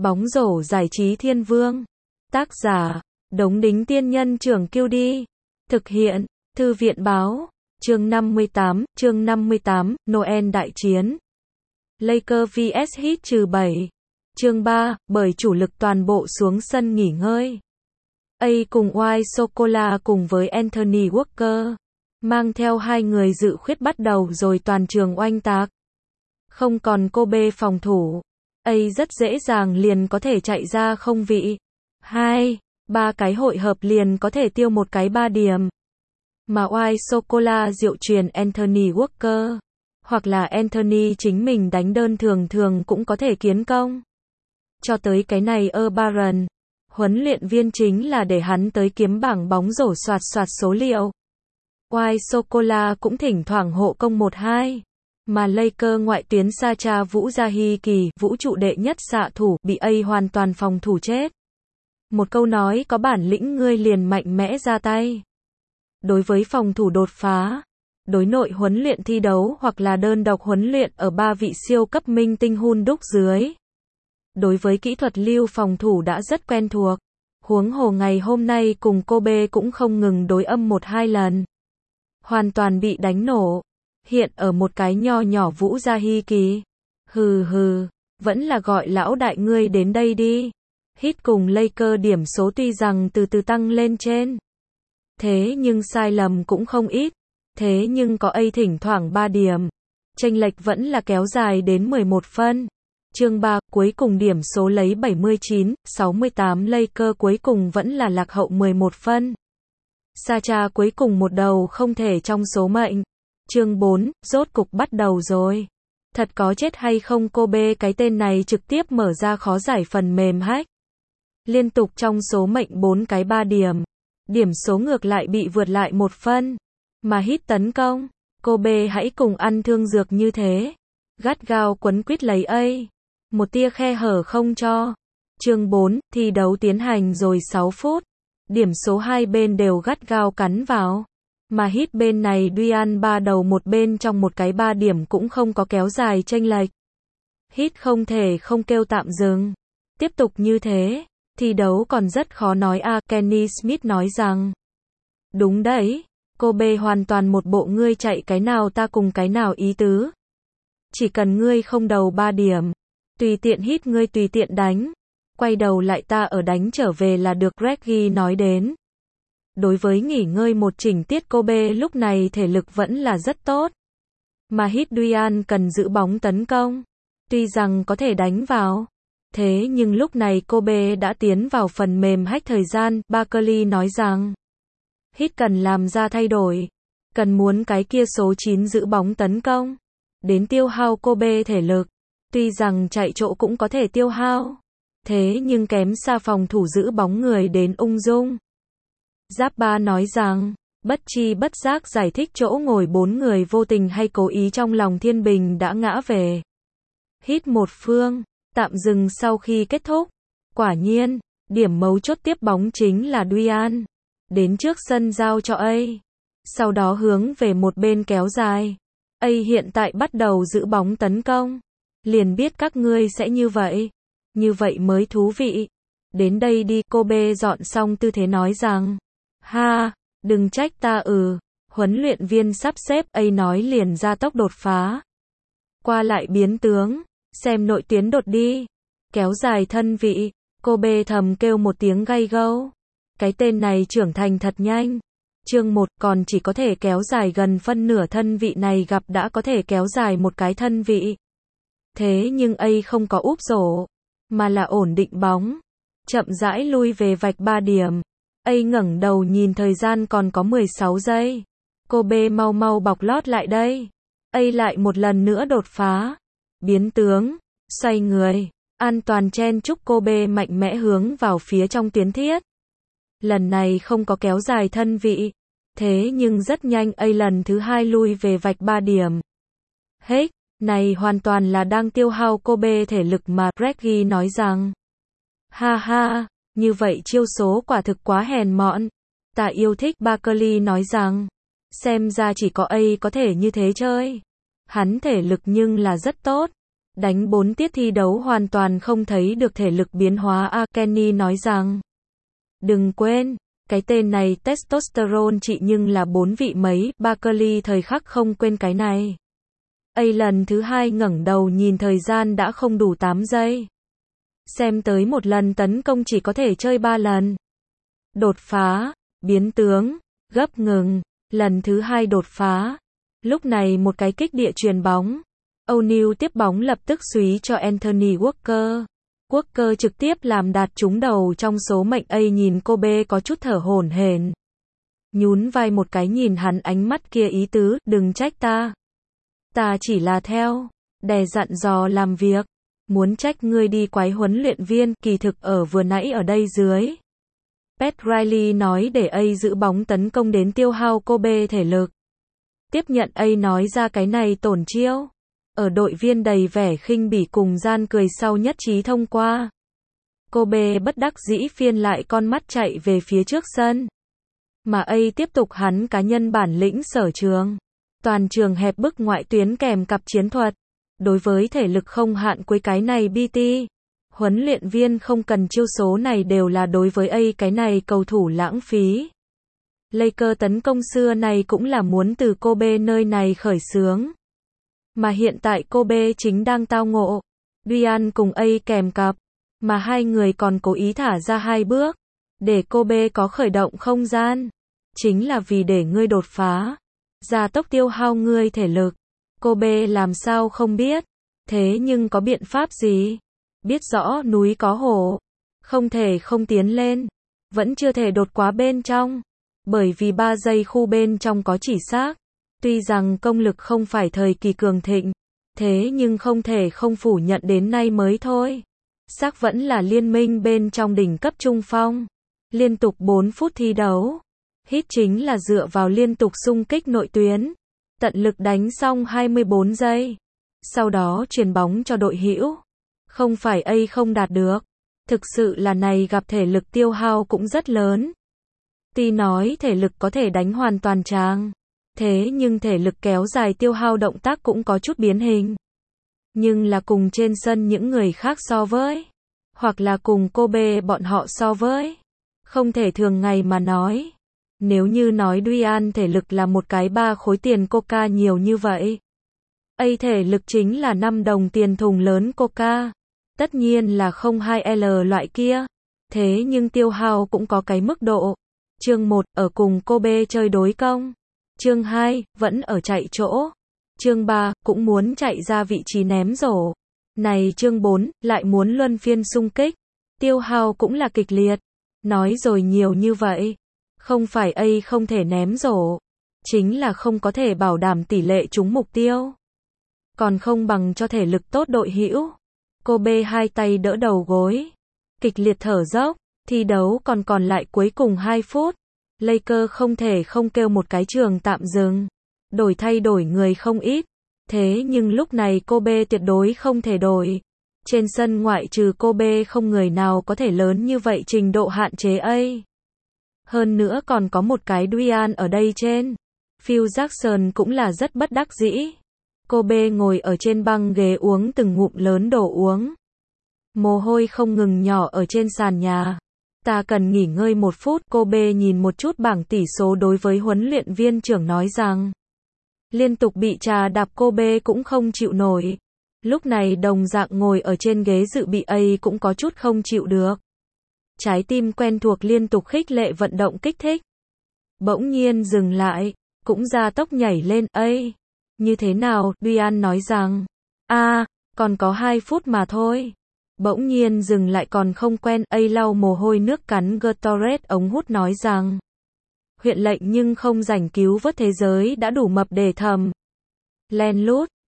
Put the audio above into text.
Bóng rổ giải trí thiên vương. Tác giả, Đống Đính Tiên Nhân Trưởng Kiêu Đi. Thực hiện, Thư viện Báo. Chương 58, Noel đại chiến. Lakers vs Heat-7. Chương 3, bởi chủ lực toàn bộ xuống sân nghỉ ngơi. A cùng White Soccer cùng với Anthony Walker. Mang theo hai người dự khuyết bắt đầu rồi toàn trường oanh tạc. Không còn Kobe phòng thủ. A rất dễ dàng liền có thể chạy ra không vị. 2-3 cái hội hợp liền có thể tiêu một cái 3 điểm. Mà White Soccer diệu truyền Anthony Walker. Hoặc là Anthony chính mình đánh đơn thường thường cũng có thể kiến công. Cho tới cái này Barron, huấn luyện viên chính là để hắn tới kiếm bảng bóng rổ soạt số liệu. White Soccer cũng thỉnh thoảng hộ công 1-2. Mà Lakers ngoại tuyến Sacha Vũ Gia Hy Kỳ, vũ trụ đệ nhất xạ thủ, bị A hoàn toàn phòng thủ chết. Một câu nói có bản lĩnh ngươi liền mạnh mẽ ra tay. Đối với phòng thủ đột phá, đối nội huấn luyện thi đấu hoặc là đơn độc huấn luyện ở 3 vị siêu cấp minh tinh hun đúc dưới. Đối với kỹ thuật lưu phòng thủ đã rất quen thuộc. Huống hồ ngày hôm nay cùng Kobe cũng không ngừng đối âm 1-2 lần. Hoàn toàn bị đánh nổ. Hiện ở một cái nho nhỏ Vũ Gia Hy Kỳ. Vẫn là gọi lão đại ngươi đến đây đi. Heat cùng Lakers điểm số tuy rằng từ từ tăng lên trên. Thế nhưng sai lầm cũng không ít. Thế nhưng có A thỉnh thoảng 3 điểm. Chênh lệch vẫn là kéo dài đến 11 phân. Chương 3, cuối cùng điểm số lấy 79-68 Lakers cuối cùng vẫn là lạc hậu 11 phân. Sacha cuối cùng một đầu không thể trong số mệnh. Chương 4, rốt cục bắt đầu rồi. Thật có chết hay không Kobe cái tên này trực tiếp mở ra khó giải phần mềm hack. Liên tục trong số mệnh 4 cái 3 điểm. Điểm số ngược lại bị vượt lại 1 phân. Mà Heat tấn công. Kobe hãy cùng ăn thương dược như thế. Gắt gao quấn quýt lấy A. Một tia khe hở không cho. Chương 4, thi đấu tiến hành rồi 6 phút. Điểm số hai bên đều gắt gao cắn vào. Mà Heat bên này Duan 3 đầu một bên trong một cái 3 điểm cũng không có kéo dài chênh lệch. Heat không thể không kêu tạm dừng. Tiếp tục như thế, thi đấu còn rất khó nói Kenny Smith nói rằng. Đúng đấy, Kobe hoàn toàn một bộ ngươi chạy cái nào ta cùng cái nào ý tứ. Chỉ cần ngươi không đầu 3 điểm. Tùy tiện Heat ngươi tùy tiện đánh. Quay đầu lại ta ở đánh trở về là được Reggie nói đến. Đối với nghỉ ngơi một chỉnh tiết Kobe lúc này thể lực vẫn là rất tốt. Mà Heat Duan cần giữ bóng tấn công. Tuy rằng có thể đánh vào. Thế nhưng lúc này Kobe đã tiến vào phần mềm hack thời gian. Barkley nói rằng. Heat cần làm ra thay đổi. Cần muốn cái kia số 9 giữ bóng tấn công. Đến tiêu hao Kobe thể lực. Tuy rằng chạy chỗ cũng có thể tiêu hao. Thế nhưng kém xa phòng thủ giữ bóng người đến ung dung. Giáp Ba nói rằng, bất chi bất giác giải thích chỗ ngồi 4 người vô tình hay cố ý trong lòng thiên bình đã ngã về. Hít một phương, tạm dừng sau khi kết thúc. Quả nhiên, điểm mấu chốt tiếp bóng chính là Duan. Đến trước sân giao cho A. Sau đó hướng về một bên kéo dài. A hiện tại bắt đầu giữ bóng tấn công. Liền biết các ngươi sẽ như vậy. Như vậy mới thú vị. Đến đây đi Kobe dọn xong tư thế nói rằng. Đừng trách ta huấn luyện viên sắp xếp A nói liền ra tốc đột phá. Qua lại biến tướng, xem nội tuyến đột đi. Kéo dài thân vị, Kobe thầm kêu một tiếng gay gâu. Cái tên này trưởng thành thật nhanh. Chương 1 còn chỉ có thể kéo dài gần phân nửa thân vị này gặp đã có thể kéo dài một cái thân vị. Thế nhưng A không có úp rổ, mà là ổn định bóng. Chậm rãi lui về vạch 3 điểm. A ngẩng đầu nhìn thời gian còn có 16 giây. Kobe mau bọc lót lại đây. A lại một lần nữa đột phá. Biến tướng, xoay người, an toàn chen chúc Kobe mạnh mẽ hướng vào phía trong tuyến thiết. Lần này không có kéo dài thân vị. Thế nhưng rất nhanh A lần thứ 2 lui về vạch 3 điểm. Này hoàn toàn là đang tiêu hao Kobe thể lực mà Reggie nói rằng. Như vậy chiêu số quả thực quá hèn mọn. Ta yêu thích Barkley nói rằng. Xem ra chỉ có A có thể như thế chơi. Hắn thể lực nhưng là rất tốt. Đánh 4 tiết thi đấu hoàn toàn không thấy được thể lực biến hóa Kenny nói rằng. Đừng quên, cái tên này testosterone trị nhưng là 4 vị mấy, Barkley thời khắc không quên cái này. Lần thứ 2 ngẩng đầu nhìn thời gian đã không đủ 8 giây. Xem tới một lần tấn công chỉ có thể chơi 3 lần. Đột phá, biến tướng, gấp ngừng, lần thứ 2 đột phá. Lúc này một cái kích địa chuyền bóng. O'Neal tiếp bóng lập tức xúy cho Anthony Walker. Walker trực tiếp làm đạt trúng đầu trong số mệnh. Nhìn Kobe có chút thở hổn hển. Nhún vai một cái nhìn hắn ánh mắt kia ý tứ, đừng trách ta. Ta chỉ là theo, đè dặn dò làm việc. Muốn trách ngươi đi quái huấn luyện viên, kỳ thực ở vừa nãy ở đây dưới. Pat Riley nói để giữ bóng tấn công đến tiêu hao Kobe thể lực. Tiếp nhận nói ra cái này tổn chiêu. Ở đội viên đầy vẻ khinh bỉ cùng gian cười sau nhất trí thông qua. Kobe bất đắc dĩ phiên lại con mắt chạy về phía trước sân. Mà tiếp tục hắn cá nhân bản lĩnh sở trường. Toàn trường hẹp bức ngoại tuyến kèm cặp chiến thuật. Đối với thể lực không hạn cuối cái này BT. Huấn luyện viên không cần chiêu số này đều là đối với cái này cầu thủ lãng phí. Lakers tấn công xưa này cũng là muốn từ Kobe nơi này khởi xướng. Mà hiện tại Kobe chính đang tao ngộ. Dwayne cùng kèm cặp. Mà hai người còn cố ý thả ra 2 bước. Để Kobe có khởi động không gian. Chính là vì để ngươi đột phá. Gia tốc tiêu hao ngươi thể lực. Kobe làm sao không biết. Thế nhưng có biện pháp gì? Biết rõ núi có hổ. Không thể không tiến lên. Vẫn chưa thể đột quá bên trong. Bởi vì 3 giây khu bên trong có chỉ xác. Tuy rằng công lực không phải thời kỳ cường thịnh. Thế nhưng không thể không phủ nhận đến nay mới thôi. Xác vẫn là liên minh bên trong đỉnh cấp trung phong. Liên tục 4 phút thi đấu. Hit chính là dựa vào liên tục xung kích nội tuyến. Tận lực đánh xong 24 giây. Sau đó chuyền bóng cho đội hữu. Không phải không đạt được. Thực sự là này gặp thể lực tiêu hao cũng rất lớn. Tuy nói thể lực có thể đánh hoàn toàn tràng. Thế nhưng thể lực kéo dài tiêu hao động tác cũng có chút biến hình. Nhưng là cùng trên sân những người khác so với. Hoặc là cùng Kobe bọn họ so với. Không thể thường ngày mà nói. Nếu như nói Dwayne thể lực là một cái 3 khối tiền coca nhiều như vậy. Thể lực chính là 5 đồng tiền thùng lớn coca. Tất nhiên là không 2L loại kia. Thế nhưng tiêu hao cũng có cái mức độ. Chương 1, ở cùng Kobe chơi đối công. Chương 2, vẫn ở chạy chỗ. Chương 3, cũng muốn chạy ra vị trí ném rổ. Này chương 4, lại muốn luân phiên xung kích. Tiêu hao cũng là kịch liệt. Nói rồi nhiều như vậy. Không phải không thể ném rổ. Chính là không có thể bảo đảm tỷ lệ trúng mục tiêu. Còn không bằng cho thể lực tốt đội hữu. Kobe 2 tay đỡ đầu gối. Kịch liệt thở dốc. Thi đấu còn lại cuối cùng 2 phút. Lakers không thể không kêu một cái trường tạm dừng. Thay đổi người không ít. Thế nhưng lúc này Kobe tuyệt đối không thể đổi. Trên sân ngoại trừ Kobe không người nào có thể lớn như vậy trình độ hạn chế Hơn nữa còn có một cái Dwayne ở đây trên. Phil Jackson cũng là rất bất đắc dĩ. Kobe ngồi ở trên băng ghế uống từng ngụm lớn đồ uống. Mồ hôi không ngừng nhỏ ở trên sàn nhà. Ta cần nghỉ ngơi 1 phút. Kobe nhìn một chút bảng tỷ số đối với huấn luyện viên trưởng nói rằng. Liên tục bị trà đạp Kobe cũng không chịu nổi. Lúc này đồng dạng ngồi ở trên ghế dự bị cũng có chút không chịu được. Trái tim quen thuộc liên tục khích lệ vận động kích thích. Bỗng nhiên dừng lại, cũng ra tốc nhảy lên. Như thế nào? Dwayne nói rằng. Còn có 2 phút mà thôi. Bỗng nhiên dừng lại còn không quen. Lau mồ hôi nước cắn Gatorade ống hút nói rằng. Huyện lệnh nhưng không rảnh cứu vớt thế giới đã đủ mập để thầm. Len lút,